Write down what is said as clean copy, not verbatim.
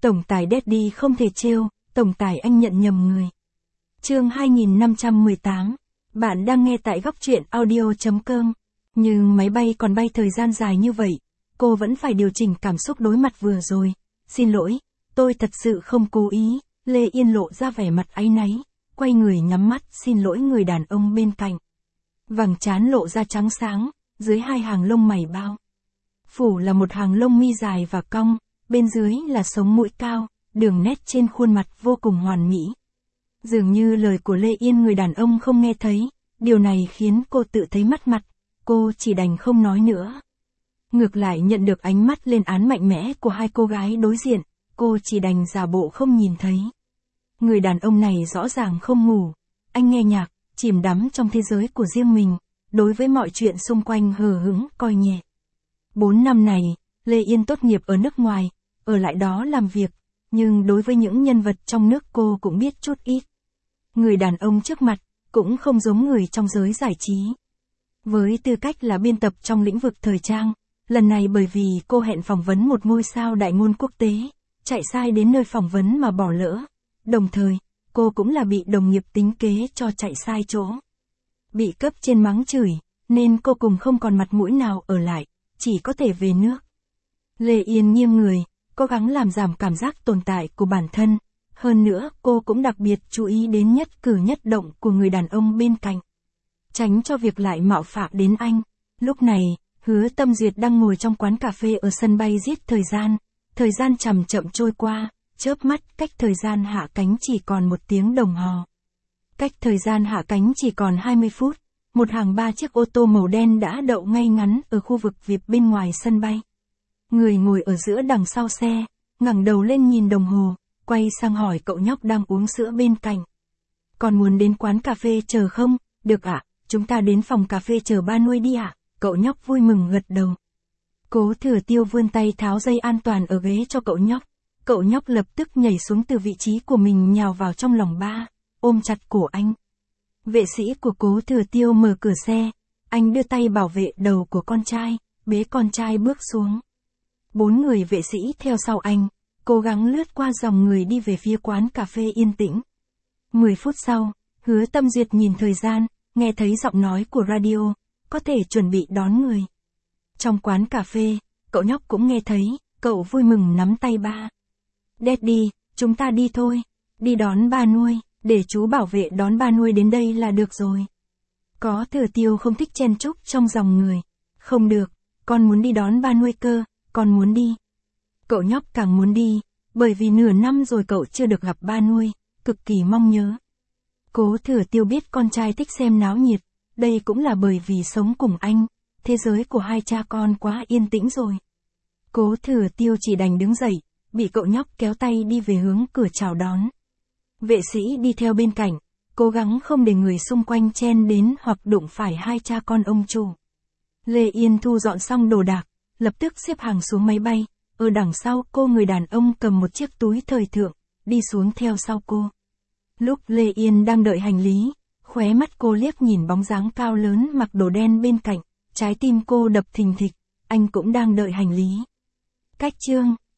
Tổng tài Daddy không thể trêu, tổng tài anh nhận nhầm người. Chương 2518. Bạn đang nghe tại góc truyện audio.com. Nhưng máy bay còn bay thời gian dài như vậy, cô vẫn phải điều chỉnh cảm xúc đối mặt vừa rồi. Xin lỗi, tôi thật sự không cố ý. Lê Yên lộ ra vẻ mặt áy náy, quay người nhắm mắt xin lỗi người đàn ông bên cạnh. Vầng trán lộ ra trắng sáng, dưới hai hàng lông mày bao phủ là một hàng lông mi dài và cong, bên dưới là sống mũi cao, đường nét trên khuôn mặt vô cùng hoàn mỹ. Dường như lời của Lê Yên người đàn ông không nghe thấy, điều này khiến cô tự thấy mất mặt, cô chỉ đành không nói nữa. Ngược lại nhận được ánh mắt lên án mạnh mẽ của hai cô gái đối diện, cô chỉ đành giả bộ không nhìn thấy. Người đàn ông này rõ ràng không ngủ, anh nghe nhạc, chìm đắm trong thế giới của riêng mình, đối với mọi chuyện xung quanh hờ hững coi nhẹ. 4 năm này, Lê Yên tốt nghiệp ở nước ngoài, ở lại đó làm việc, nhưng đối với những nhân vật trong nước cô cũng biết chút ít. Người đàn ông trước mặt, cũng không giống người trong giới giải trí. Với tư cách là biên tập trong lĩnh vực thời trang, lần này bởi vì cô hẹn phỏng vấn một ngôi sao đại ngôn quốc tế, chạy sai đến nơi phỏng vấn mà bỏ lỡ. Đồng thời, cô cũng là bị đồng nghiệp tính kế cho chạy sai chỗ. Bị cấp trên mắng chửi, nên cô cùng không còn mặt mũi nào ở lại, chỉ có thể về nước. Lê Yên nghiêng người, cố gắng làm giảm cảm giác tồn tại của bản thân. Hơn nữa, cô cũng đặc biệt chú ý đến nhất cử nhất động của người đàn ông bên cạnh. Tránh cho việc lại mạo phạm đến anh. Lúc này, Hứa Tâm Duyệt đang ngồi trong quán cà phê ở sân bay giết thời gian chậm chậm trôi qua, chớp mắt cách thời gian hạ cánh chỉ còn 1 tiếng đồng hồ. Cách thời gian hạ cánh chỉ còn 20 phút, một hàng 3 chiếc ô tô màu đen đã đậu ngay ngắn ở khu vực VIP bên ngoài sân bay. Người ngồi ở giữa đằng sau xe, ngẩng đầu lên nhìn đồng hồ, quay sang hỏi cậu nhóc đang uống sữa bên cạnh. Còn muốn đến quán cà phê chờ không? Được ạ, chúng ta đến phòng cà phê chờ ba nuôi đi ạ. Cậu nhóc vui mừng gật đầu. Cố Thừa Tiêu vươn tay tháo dây an toàn ở ghế cho cậu nhóc. Cậu nhóc lập tức nhảy xuống từ vị trí của mình nhào vào trong lòng ba, ôm chặt cổ anh. Vệ sĩ của Cố Thừa Tiêu mở cửa xe, anh đưa tay bảo vệ đầu của con trai, bế con trai bước xuống. 4 người vệ sĩ theo sau anh, cố gắng lướt qua dòng người đi về phía quán cà phê yên tĩnh. 10 phút sau, Hứa Tâm Duyệt nhìn thời gian, nghe thấy giọng nói của radio, có thể chuẩn bị đón người. Trong quán cà phê, cậu nhóc cũng nghe thấy, cậu vui mừng nắm tay ba. Daddy, chúng ta đi thôi, đi đón ba nuôi, để chú bảo vệ đón ba nuôi đến đây là được rồi. Có Thừa Tiêu không thích chen chúc trong dòng người. Không được, con muốn đi đón ba nuôi cơ, con muốn đi. Cậu nhóc càng muốn đi, bởi vì nửa năm rồi cậu chưa được gặp ba nuôi, cực kỳ mong nhớ. Cố Thừa Tiêu biết con trai thích xem náo nhiệt, đây cũng là bởi vì sống cùng anh, thế giới của hai cha con quá yên tĩnh rồi. Cố Thừa Tiêu chỉ đành đứng dậy, bị cậu nhóc kéo tay đi về hướng cửa chào đón. Vệ sĩ đi theo bên cạnh, cố gắng không để người xung quanh chen đến hoặc đụng phải hai cha con ông chủ. Lê Yên thu dọn xong đồ đạc, lập tức xếp hàng xuống máy bay, ở đằng sau cô người đàn ông cầm một chiếc túi thời thượng, đi xuống theo sau cô. Lúc Lê Yên đang đợi hành lý, khóe mắt cô liếc nhìn bóng dáng cao lớn mặc đồ đen bên cạnh, trái tim cô đập thình thịch, anh cũng đang đợi hành lý. Cách chương